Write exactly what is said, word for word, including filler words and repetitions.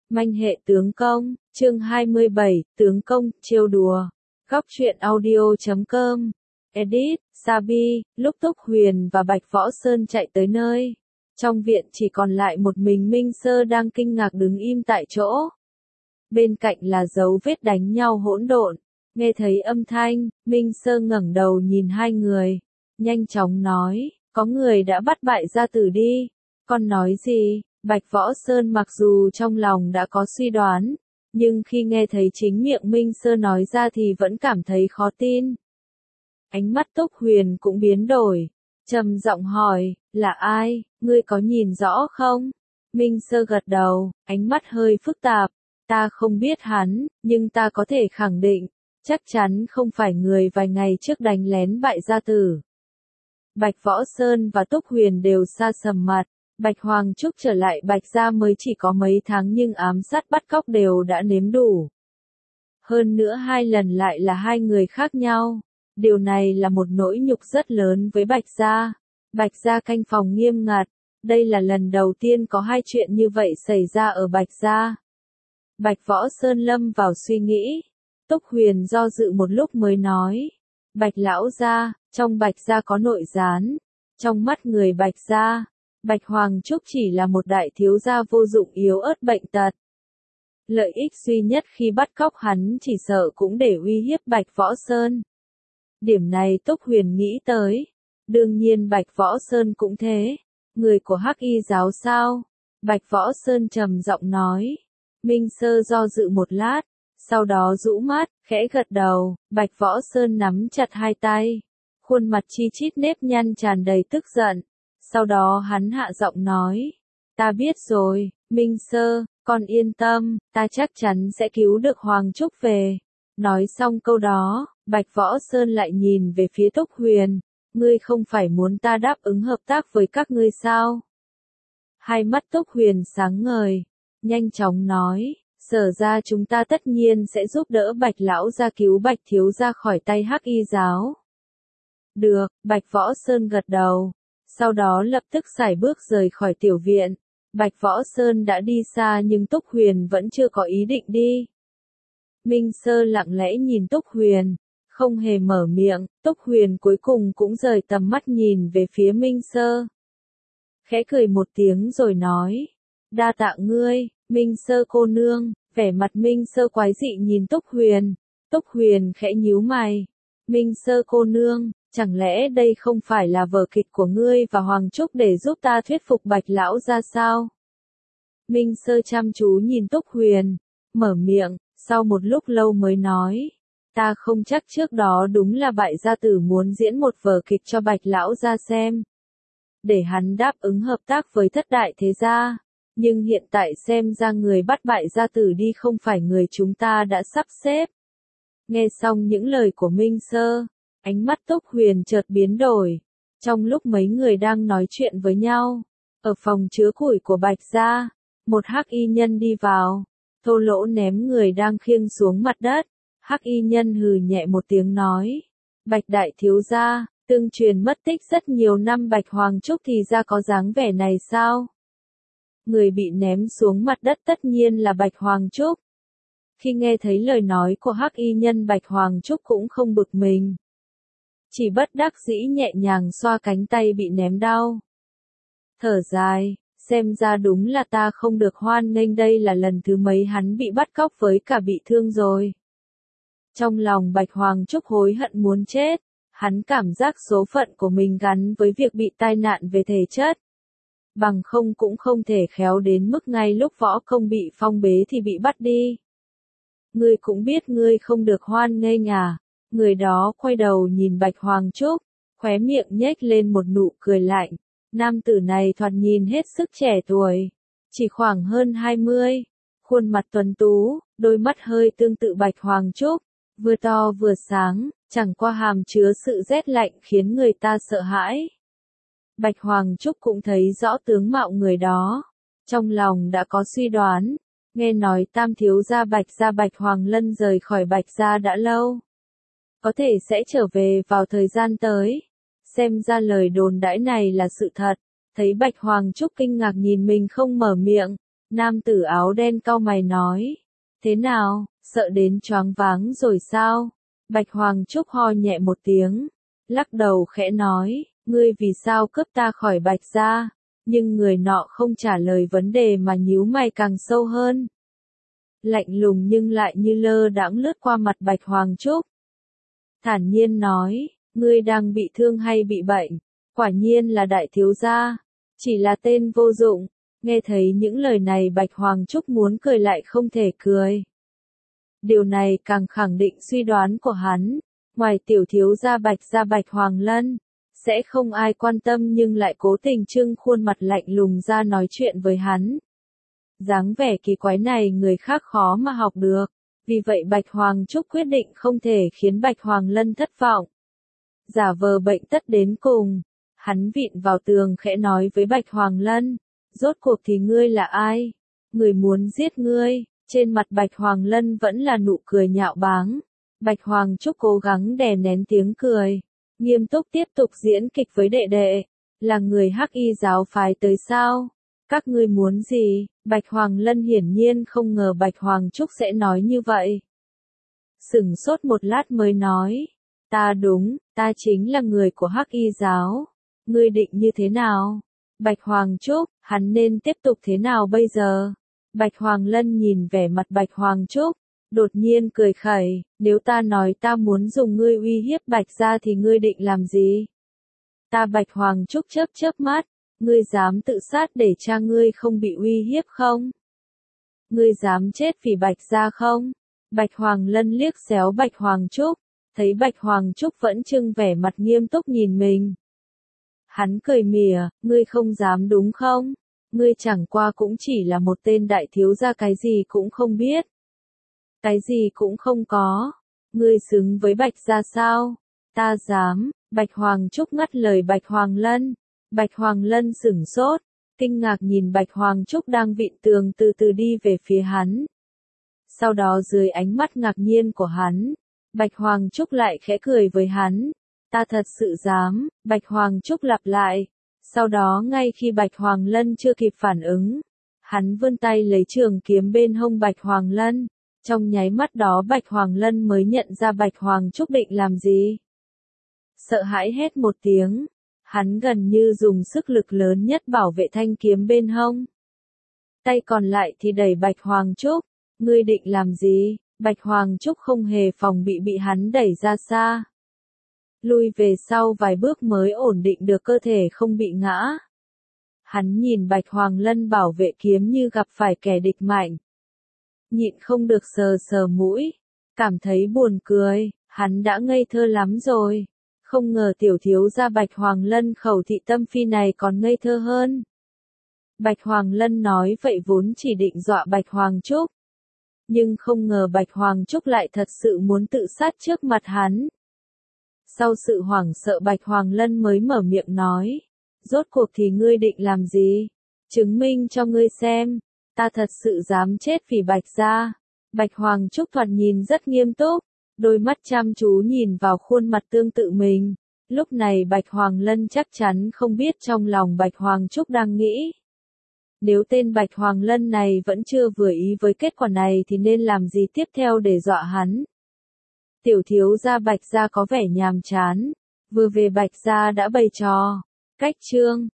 Manh hệ tướng công, chương hai mươi bảy, tướng công, trêu đùa. Góc truyện audio chấm com. Edit, Sabi, lúc Túc Huyền và Bạch Võ Sơn chạy tới nơi. Trong viện chỉ còn lại một mình Minh Sơ đang kinh ngạc đứng im tại chỗ. Bên cạnh là dấu vết đánh nhau hỗn độn. Nghe thấy âm thanh, Minh Sơ ngẩng đầu nhìn hai người. Nhanh chóng nói, có người đã bắt bại gia tử đi. Con nói gì? Bạch Võ Sơn mặc dù trong lòng đã có suy đoán, nhưng khi nghe thấy chính miệng Minh Sơ nói ra thì vẫn cảm thấy khó tin. Ánh mắt Túc Huyền cũng biến đổi, trầm giọng hỏi, là ai, ngươi có nhìn rõ không? Minh Sơ gật đầu, ánh mắt hơi phức tạp, ta không biết hắn, nhưng ta có thể khẳng định, chắc chắn không phải người vài ngày trước đánh lén bại gia tử. Bạch Võ Sơn và Túc Huyền đều sa sầm mặt. Bạch Hoàng Trúc trở lại Bạch gia mới chỉ có mấy tháng nhưng ám sát bắt cóc đều đã nếm đủ. Hơn nữa hai lần lại là hai người khác nhau. Điều này là một nỗi nhục rất lớn với Bạch gia. Bạch gia canh phòng nghiêm ngặt. Đây là lần đầu tiên có hai chuyện như vậy xảy ra ở Bạch gia. Bạch Võ Sơn lâm vào suy nghĩ. Túc Huyền do dự một lúc mới nói. Bạch lão gia, trong Bạch gia có nội gián. Trong mắt người Bạch gia, Bạch Hoàng Trúc chỉ là một đại thiếu gia vô dụng yếu ớt bệnh tật. Lợi ích duy nhất khi bắt cóc hắn chỉ sợ cũng để uy hiếp Bạch Võ Sơn. Điểm này Túc Huyền nghĩ tới. Đương nhiên Bạch Võ Sơn cũng thế. Người của Hắc Y giáo sao? Bạch Võ Sơn trầm giọng nói. Minh Sơ do dự một lát, sau đó rũ mắt, khẽ gật đầu. Bạch Võ Sơn nắm chặt hai tay, khuôn mặt chi chít nếp nhăn tràn đầy tức giận. Sau đó hắn hạ giọng nói, ta biết rồi, Minh Sơ, con yên tâm, ta chắc chắn sẽ cứu được Hoàng Trúc về. Nói xong câu đó, Bạch Võ Sơn lại nhìn về phía Túc Huyền, ngươi không phải muốn ta đáp ứng hợp tác với các ngươi sao? Hai mắt Túc Huyền sáng ngời, nhanh chóng nói, Sở ra chúng ta tất nhiên sẽ giúp đỡ Bạch lão gia cứu Bạch thiếu gia khỏi tay Hắc Y giáo. Được, Bạch Võ Sơn gật đầu. Sau đó lập tức sải bước rời khỏi tiểu viện. Bạch Võ Sơn đã đi xa nhưng Túc Huyền vẫn chưa có ý định đi. Minh Sơ lặng lẽ nhìn Túc Huyền, không hề mở miệng. Túc Huyền cuối cùng cũng rời tầm mắt nhìn về phía Minh Sơ. Khẽ cười một tiếng rồi nói, đa tạ ngươi, Minh Sơ cô nương. Vẻ mặt Minh Sơ quái dị nhìn Túc Huyền. Túc Huyền khẽ nhíu mày. Minh Sơ cô nương, chẳng lẽ đây không phải là vở kịch của ngươi và Hoàng Trúc để giúp ta thuyết phục Bạch lão ra sao? Minh Sơ chăm chú nhìn Túc Huyền, mở miệng, sau một lúc lâu mới nói, ta không chắc trước đó đúng là bại gia tử muốn diễn một vở kịch cho Bạch lão ra xem, để hắn đáp ứng hợp tác với thất đại thế gia, nhưng hiện tại xem ra người bắt bại gia tử đi không phải người chúng ta đã sắp xếp. Nghe xong những lời của Minh Sơ, ánh mắt Túc Huyền chợt biến đổi. Trong lúc mấy người đang nói chuyện với nhau, ở phòng chứa củi của Bạch gia, một Hắc Y nhân đi vào, thô lỗ ném người đang khiêng xuống mặt đất. Hắc Y nhân hừ nhẹ một tiếng nói, Bạch đại thiếu gia, tương truyền mất tích rất nhiều năm Bạch Hoàng Trúc thì ra có dáng vẻ này sao? Người bị ném xuống mặt đất tất nhiên là Bạch Hoàng Trúc. Khi nghe thấy lời nói của Hắc Y nhân, Bạch Hoàng Trúc cũng không bực mình, chỉ bất đắc dĩ nhẹ nhàng xoa cánh tay bị ném đau. Thở dài, xem ra đúng là ta không được hoan nghênh, đây là lần thứ mấy hắn bị bắt cóc với cả bị thương rồi. Trong lòng Bạch Hoàng Trúc hối hận muốn chết, hắn cảm giác số phận của mình gắn với việc bị tai nạn về thể chất. Bằng không cũng không thể khéo đến mức ngay lúc võ công bị phong bế thì bị bắt đi. Ngươi cũng biết ngươi không được hoan nghênh à? Người đó quay đầu nhìn Bạch Hoàng Trúc, khóe miệng nhếch lên một nụ cười lạnh. Nam tử này thoạt nhìn hết sức trẻ tuổi, chỉ khoảng hơn hai mươi, khuôn mặt tuấn tú, đôi mắt hơi tương tự Bạch Hoàng Trúc, vừa to vừa sáng, chẳng qua hàm chứa sự rét lạnh khiến người ta sợ hãi. Bạch Hoàng Trúc cũng thấy rõ tướng mạo người đó, trong lòng đã có suy đoán, nghe nói tam thiếu gia Bạch gia Bạch Hoàng Lân rời khỏi Bạch gia đã lâu, có thể sẽ trở về vào thời gian tới. Xem ra lời đồn đãi này là sự thật. Thấy Bạch Hoàng Trúc kinh ngạc nhìn mình không mở miệng, Nam tử áo đen cau mày nói. Thế nào, sợ đến choáng váng rồi sao? Bạch Hoàng Trúc ho nhẹ một tiếng, lắc đầu khẽ nói, ngươi vì sao cướp ta khỏi Bạch gia? Nhưng người nọ không trả lời vấn đề mà nhíu mày càng sâu hơn. Lạnh lùng nhưng lại như lơ đãng lướt qua mặt Bạch Hoàng Trúc. Thản nhiên nói, ngươi đang bị thương hay bị bệnh? Quả nhiên là đại thiếu gia, chỉ là tên vô dụng. Nghe thấy những lời này Bạch Hoàng Trúc muốn cười lại không thể cười. Điều này càng khẳng định suy đoán của hắn, ngoài tiểu thiếu gia Bạch gia Bạch Hoàng Lân, sẽ không ai quan tâm nhưng lại cố tình trưng khuôn mặt lạnh lùng ra nói chuyện với hắn. Dáng vẻ kỳ quái này người khác khó mà học được, vì vậy Bạch Hoàng Trúc quyết định không thể khiến Bạch Hoàng Lân thất vọng. Giả vờ bệnh tất đến cùng, hắn vịn vào tường khẽ nói với Bạch Hoàng Lân, rốt cuộc thì ngươi là ai? Người muốn giết ngươi. Trên mặt Bạch Hoàng Lân vẫn là nụ cười nhạo báng. Bạch Hoàng Trúc cố gắng đè nén tiếng cười, nghiêm túc tiếp tục diễn kịch với đệ đệ. Là người Hắc Y giáo phái tới sao? Các ngươi muốn gì? Bạch Hoàng Lân hiển nhiên không ngờ Bạch Hoàng Trúc sẽ nói như vậy. Sửng sốt một lát mới nói, ta đúng, ta chính là người của Hắc Y giáo. Ngươi định như thế nào? Bạch Hoàng Trúc, hắn nên tiếp tục thế nào bây giờ? Bạch Hoàng Lân nhìn vẻ mặt Bạch Hoàng Trúc, đột nhiên cười khẩy, nếu ta nói ta muốn dùng ngươi uy hiếp Bạch gia thì ngươi định làm gì? Ta Bạch Hoàng Trúc chớp chớp mắt, ngươi dám tự sát để cha ngươi không bị uy hiếp không? Ngươi dám chết vì Bạch gia không? Bạch Hoàng Lân liếc xéo Bạch Hoàng Trúc, thấy Bạch Hoàng Trúc vẫn trưng vẻ mặt nghiêm túc nhìn mình. Hắn cười mỉa, ngươi không dám đúng không? Ngươi chẳng qua cũng chỉ là một tên đại thiếu gia cái gì cũng không biết. Cái gì cũng không có. Ngươi xứng với Bạch gia sao? Ta dám. Bạch Hoàng Trúc ngắt lời Bạch Hoàng Lân. Bạch Hoàng Lân sửng sốt, kinh ngạc nhìn Bạch Hoàng Trúc đang vịn tường từ từ đi về phía hắn. Sau đó dưới ánh mắt ngạc nhiên của hắn, Bạch Hoàng Trúc lại khẽ cười với hắn. Ta thật sự dám. Bạch Hoàng Trúc lặp lại. Sau đó ngay khi Bạch Hoàng Lân chưa kịp phản ứng, hắn vươn tay lấy trường kiếm bên hông Bạch Hoàng Lân. Trong nháy mắt đó Bạch Hoàng Lân mới nhận ra Bạch Hoàng Trúc định làm gì. Sợ hãi hét một tiếng, hắn gần như dùng sức lực lớn nhất bảo vệ thanh kiếm bên hông. Tay còn lại thì đẩy Bạch Hoàng Trúc, ngươi định làm gì? Bạch Hoàng Trúc không hề phòng bị bị hắn đẩy ra xa. Lui về sau vài bước mới ổn định được cơ thể không bị ngã. Hắn nhìn Bạch Hoàng Lân bảo vệ kiếm như gặp phải kẻ địch mạnh. Nhịn không được sờ sờ mũi, cảm thấy buồn cười, hắn đã ngây thơ lắm rồi. Không ngờ tiểu thiếu gia Bạch Hoàng Lân khẩu thị tâm phi này còn ngây thơ hơn. Bạch Hoàng Lân nói vậy vốn chỉ định dọa Bạch Hoàng Trúc. Nhưng không ngờ Bạch Hoàng Trúc lại thật sự muốn tự sát trước mặt hắn. Sau sự hoảng sợ Bạch Hoàng Lân mới mở miệng nói. Rốt cuộc thì ngươi định làm gì? Chứng minh cho ngươi xem. Ta thật sự dám chết vì Bạch gia. Bạch Hoàng Trúc thoạt nhìn rất nghiêm túc. Đôi mắt chăm chú nhìn vào khuôn mặt tương tự mình. Lúc này Bạch Hoàng Lân chắc chắn không biết trong lòng Bạch Hoàng Trúc đang nghĩ. Nếu tên Bạch Hoàng Lân này vẫn chưa vừa ý với kết quả này thì nên làm gì tiếp theo để dọa hắn? Tiểu thiếu gia Bạch gia có vẻ nhàm chán, vừa về Bạch gia đã bày trò, cách chương,